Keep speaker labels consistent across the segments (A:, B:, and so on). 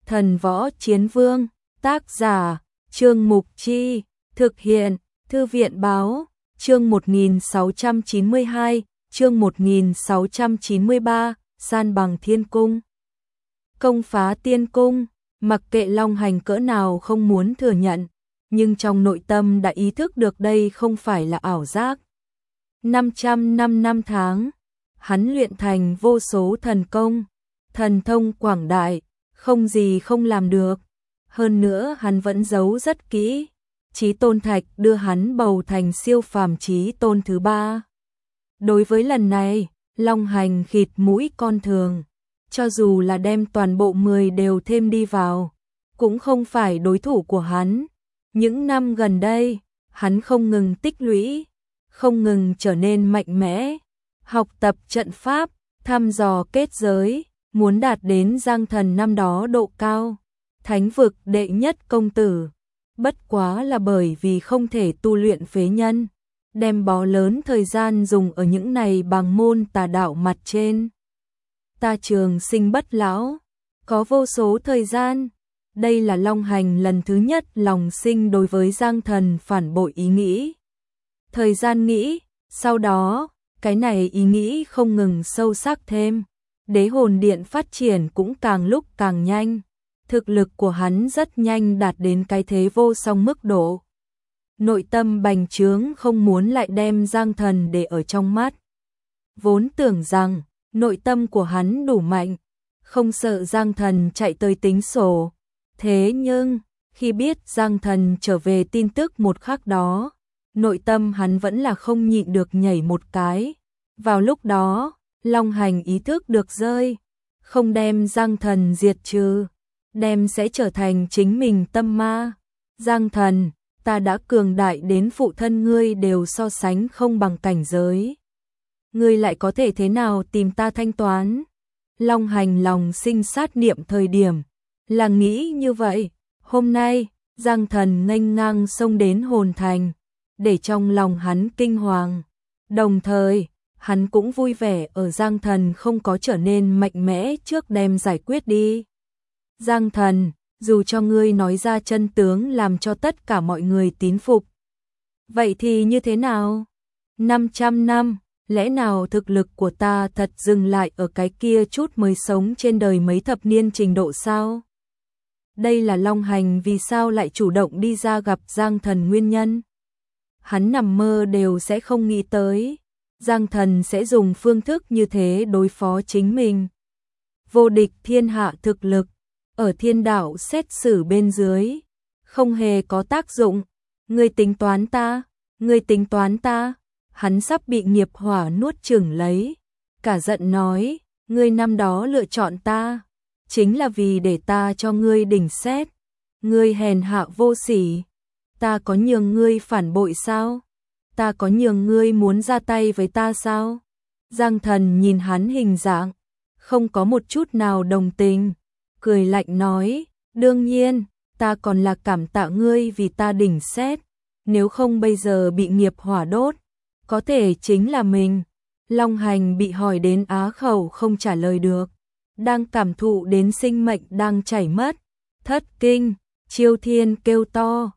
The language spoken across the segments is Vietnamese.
A: Thần Võ Chiến Vương, tác giả, Trương Mục Chi, thực hiện, Thư viện Báo, chương 1692, chương 1693, san bằng thiên cung. Công phá tiên cung, mặc kệ Long Hành cỡ nào không muốn thừa nhận, nhưng trong nội tâm đã ý thức được đây không phải là ảo giác. 500 năm tháng, hắn luyện thành vô số thần công, thần thông quảng đại, không gì không làm được. Hơn nữa hắn vẫn giấu rất kỹ, Chí Tôn Thạch đưa hắn bầu thành siêu phàm Chí Tôn thứ 3. Đối với lần này, Long Hành khịt mũi con thường, cho dù là đem toàn bộ 10 đều thêm đi vào, cũng không phải đối thủ của hắn. Những năm gần đây, hắn không ngừng tích lũy, không ngừng trở nên mạnh mẽ, học tập trận pháp, thăm dò kết giới, muốn đạt đến Giang Thần năm đó độ cao, thánh vực đệ nhất công tử. Bất quá là bởi vì không thể tu luyện phế nhân, đem bó lớn thời gian dùng ở những này bằng môn tà đạo mặt trên. Ta trường sinh bất lão, có vô số thời gian. Đây là Long Hành lần thứ nhất lòng sinh đối với Giang Thần phản bội ý nghĩ. Thời gian nghĩ, sau đó, cái này ý nghĩ không ngừng sâu sắc thêm. Đế hồn điện phát triển cũng càng lúc càng nhanh. Thực lực của hắn rất nhanh đạt đến cái thế vô song mức độ. Nội tâm bành trướng không muốn lại đem Giang Thần để ở trong mắt. Vốn tưởng rằng, nội tâm của hắn đủ mạnh, không sợ Giang Thần chạy tới tính sổ. Thế nhưng, khi biết Giang Thần trở về tin tức một khắc đó, nội tâm hắn vẫn là không nhịn được nhảy một cái. Vào lúc đó, Long Hành ý thức được rơi, không đem Giang Thần diệt trừ, đem sẽ trở thành chính mình tâm ma. Giang Thần, ta đã cường đại đến phụ thân ngươi đều so sánh không bằng cảnh giới. Ngươi lại có thể thế nào tìm ta thanh toán? Long Hành lòng sinh sát niệm thời điểm, là nghĩ như vậy. Hôm nay, Giang Thần nghênh ngang xông đến hồn thành, để trong lòng hắn kinh hoàng. Đồng thời, hắn cũng vui vẻ ở Giang Thần không có trở nên mạnh mẽ trước đem giải quyết đi. Giang Thần, dù cho ngươi nói ra chân tướng làm cho tất cả mọi người tín phục, vậy thì như thế nào? 500 năm, lẽ nào thực lực của ta thật dừng lại ở cái kia chút mới sống trên đời mấy thập niên trình độ sao? Đây là Long Hành vì sao lại chủ động đi ra gặp Giang Thần nguyên nhân. Hắn nằm mơ đều sẽ không nghĩ tới, Giang Thần sẽ dùng phương thức như thế đối phó chính mình. Vô địch thiên hạ thực lực, ở thiên đạo xét xử bên dưới, không hề có tác dụng. Ngươi tính toán ta, ngươi tính toán ta. Hắn sắp bị nghiệp hỏa nuốt chửng lấy, cả giận nói, ngươi năm đó lựa chọn ta, chính là vì để ta cho ngươi đỉnh xét. Ngươi hèn hạ vô sỉ, ta có nhường ngươi phản bội sao? Ta có nhường ngươi muốn ra tay với ta sao? Giang Thần nhìn hắn hình dạng, không có một chút nào đồng tình, cười lạnh nói, đương nhiên, ta còn là cảm tạ ngươi vì ta đỉnh xét, nếu không bây giờ bị nghiệp hỏa đốt, có thể chính là mình. Long Hành bị hỏi đến á khẩu không trả lời được, đang cảm thụ đến sinh mệnh đang chảy mất, thất kinh, Chiêu Thiên kêu to,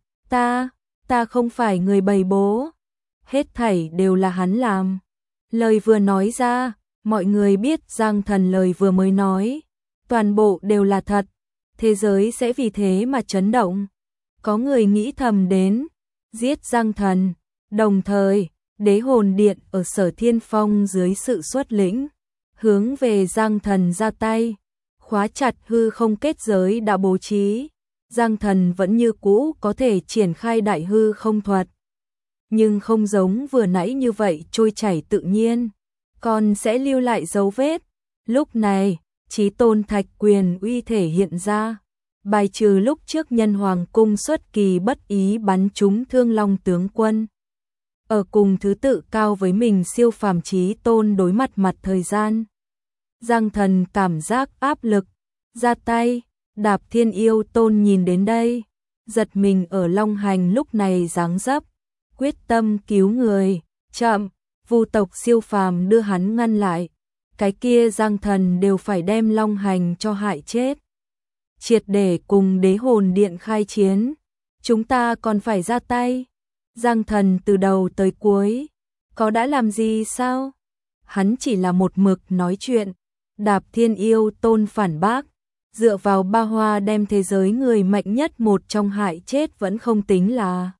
A: ta không phải người bày bố, hết thảy đều là hắn làm. Lời vừa nói ra, mọi người biết Giang Thần lời vừa mới nói, toàn bộ đều là thật, thế giới sẽ vì thế mà chấn động. Có người nghĩ thầm đến, giết Giang Thần, đồng thời, Đế hồn điện ở Sở Thiên Phong dưới sự xuất lĩnh, hướng về Giang Thần ra tay, khóa chặt hư không kết giới đã bố trí. Giang Thần vẫn như cũ có thể triển khai đại hư không thuật, nhưng không giống vừa nãy như vậy trôi chảy tự nhiên, còn sẽ lưu lại dấu vết. Lúc này, Chí Tôn Thạch quyền uy thể hiện ra, bài trừ lúc trước Nhân Hoàng cung xuất kỳ bất ý bắn trúng Thương Long tướng quân. Ở cùng thứ tự cao với mình siêu phàm Chí Tôn đối mặt thời gian, Giang Thần cảm giác áp lực, ra tay, đạp Thiên Yêu Tôn nhìn đến đây, giật mình ở Long Hành lúc này dáng dấp, quyết tâm cứu người, chậm, Vu tộc siêu phàm đưa hắn ngăn lại, cái kia Giang Thần đều phải đem Long Hành cho hại chết. triệt để cùng đế hồn điện khai chiến. Chúng ta còn phải ra tay. Giang Thần từ đầu tới cuối, có đã làm gì sao? Hắn chỉ là một mực nói chuyện. Đạp Thiên Yêu Tôn phản bác, dựa vào ba hoa đem thế giới người mạnh nhất một trong hại chết vẫn không tính là.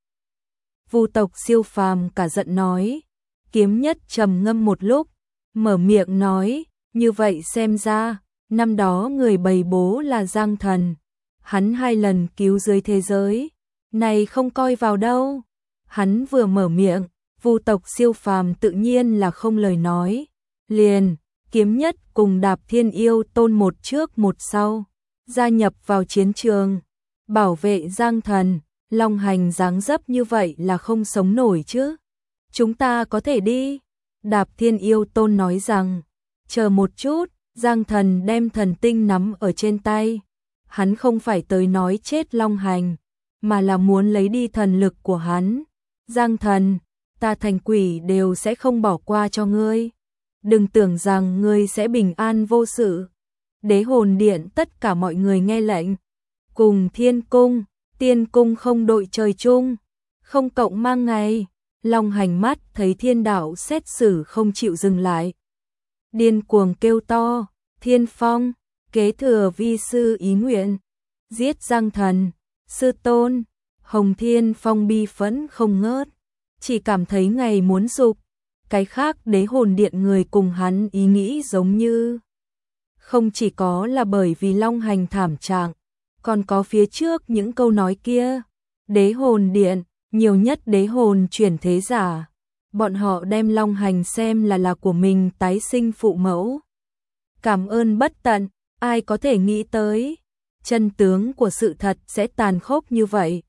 A: Vu tộc siêu phàm cả giận nói. Kiếm Nhất trầm ngâm một lúc, mở miệng nói, như vậy xem ra, năm đó người bày bố là Giang Thần. Hắn 2 lần cứu dưới thế giới, này không coi vào đâu. Hắn vừa mở miệng, Vu tộc siêu phàm tự nhiên là không lời nói. Liền, Kiếm Nhất cùng Đạp Thiên Yêu Tôn một trước một sau, gia nhập vào chiến trường, bảo vệ Giang Thần. Long Hành dáng dấp như vậy là không sống nổi chứ. Chúng ta có thể đi. Đạp Thiên Yêu Tôn nói rằng, chờ một chút. Giang Thần đem thần tinh nắm ở trên tay. Hắn không phải tới nói chết Long Hành, mà là muốn lấy đi thần lực của hắn. Giang Thần, ta thành quỷ đều sẽ không bỏ qua cho ngươi. Đừng tưởng rằng ngươi sẽ bình an vô sự. Đế hồn điện tất cả mọi người nghe lệnh. Cùng Thiên Cung, Tiên Cung không đội trời chung, không cộng mang ngày. Long Hành mắt thấy thiên đạo xét xử không chịu dừng lại. Điên cuồng kêu to, Thiên Phong, kế thừa vi sư ý nguyện, giết Giang Thần, sư tôn. Hồng Thiên Phong bi phẫn không ngớt, chỉ cảm thấy ngày muốn dục. Cái khác đế hồn điện người cùng hắn ý nghĩ giống như. Không chỉ có là bởi vì Long Hành thảm trạng, còn có phía trước những câu nói kia. Đế hồn điện, nhiều nhất đế hồn chuyển thế giả. Bọn họ đem Long Hành xem là của mình tái sinh phụ mẫu. Cảm ơn bất tận, ai có thể nghĩ tới. Chân tướng của sự thật sẽ tàn khốc như vậy.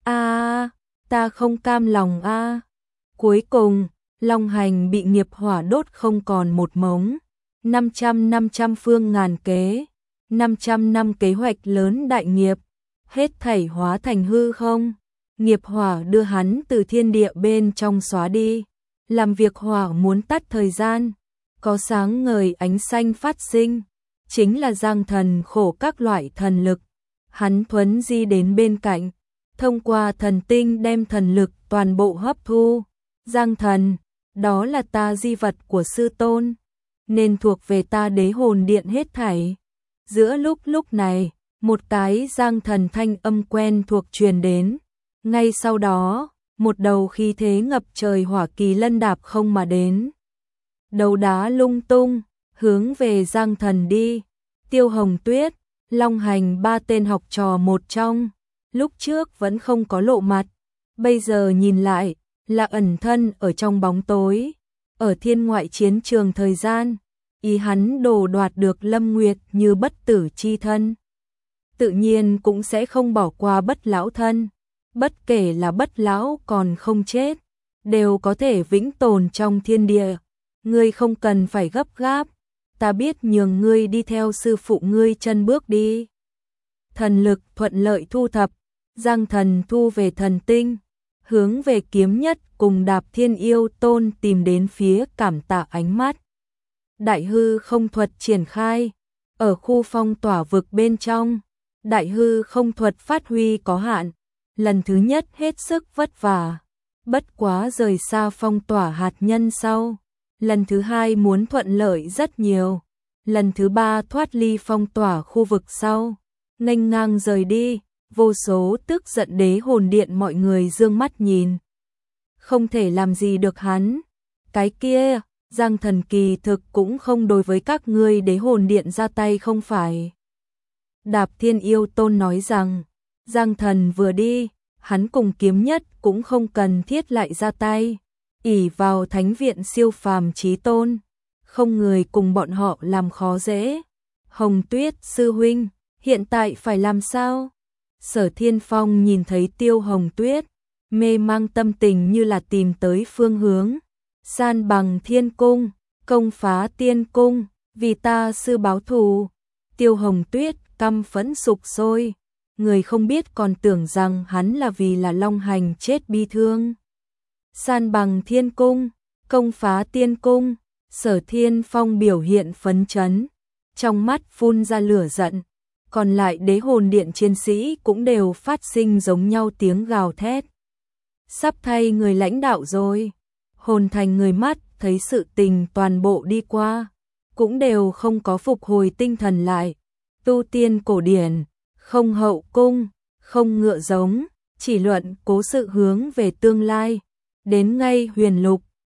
A: Ta không cam lòng a. Cuối cùng, Long Hành bị nghiệp hỏa đốt không còn một mống. 500 phương ngàn kế, 500 năm kế hoạch lớn đại nghiệp, hết thảy hóa thành hư không. Nghiệp hỏa đưa hắn từ thiên địa bên trong xóa đi. Làm việc hỏa muốn tắt thời gian, có sáng ngời ánh xanh phát sinh, chính là Giang Thần khổ các loại thần lực. Hắn thuấn di đến bên cạnh, thông qua thần tinh đem thần lực toàn bộ hấp thu. Giang Thần, đó là ta di vật của sư tôn, nên thuộc về ta đế hồn điện hết thảy. Giữa lúc này, một cái Giang Thần thanh âm quen thuộc truyền đến. Ngay sau đó, một đầu khí thế ngập trời hỏa kỳ lân đạp không mà đến. Đầu đá lung tung, hướng về Giang Thần đi. Tiêu Hồng Tuyết, Long Hành 3 tên học trò một trong, lúc trước vẫn không có lộ mặt, bây giờ nhìn lại, là ẩn thân ở trong bóng tối, ở thiên ngoại chiến trường thời gian, ý hắn đồ đoạt được Lâm Nguyệt như bất tử chi thân. Tự nhiên cũng sẽ không bỏ qua bất lão thân, bất kể là bất lão còn không chết, đều có thể vĩnh tồn trong thiên địa. Ngươi không cần phải gấp gáp, ta biết nhường ngươi đi theo sư phụ ngươi chân bước đi. Thần lực thuận lợi thu thập, Giang Thần thu về thần tinh, hướng về Kiếm Nhất cùng Đạp Thiên Yêu Tôn tìm đến phía cảm tạ ánh mắt. Đại hư không thuật triển khai, ở khu phong tỏa vực bên trong, đại hư không thuật phát huy có hạn, lần thứ nhất hết sức vất vả, bất quá rời xa phong tỏa hạt nhân sau. Lần thứ hai muốn thuận lợi rất nhiều, lần thứ ba thoát ly phong tỏa khu vực sau, nghênh ngang rời đi. Vô số tức giận đế hồn điện mọi người dương mắt nhìn, không thể làm gì được hắn. Cái kia, Giang Thần kỳ thực cũng không đối với các ngươi đế hồn điện ra tay không phải. Đạp Thiên Yêu Tôn nói rằng, Giang Thần vừa đi, hắn cùng Kiếm Nhất cũng không cần thiết lại ra tay. Ỷ vào thánh viện siêu phàm chí tôn, không người cùng bọn họ làm khó dễ. Hồng Tuyết sư huynh, hiện tại phải làm sao? Sở Thiên Phong nhìn thấy Tiêu Hồng Tuyết, mê mang tâm tình như là tìm tới phương hướng. San bằng thiên cung, công phá tiên cung, vì ta sư báo thù. Tiêu Hồng Tuyết căm phẫn sục sôi, người không biết còn tưởng rằng hắn là vì là Long Hành chết bi thương. San bằng thiên cung, công phá tiên cung, Sở Thiên Phong biểu hiện phấn chấn, trong mắt phun ra lửa giận. còn lại đế hồn điện chiến sĩ cũng đều phát sinh giống nhau tiếng gào thét. Sắp thay người lãnh đạo rồi. Hồn thành người mắt thấy sự tình toàn bộ đi qua, cũng đều không có phục hồi tinh thần lại. Tu tiên cổ điển, không hậu cung, không ngựa giống, chỉ luận cố sự hướng về tương lai. Đến ngay huyền lục,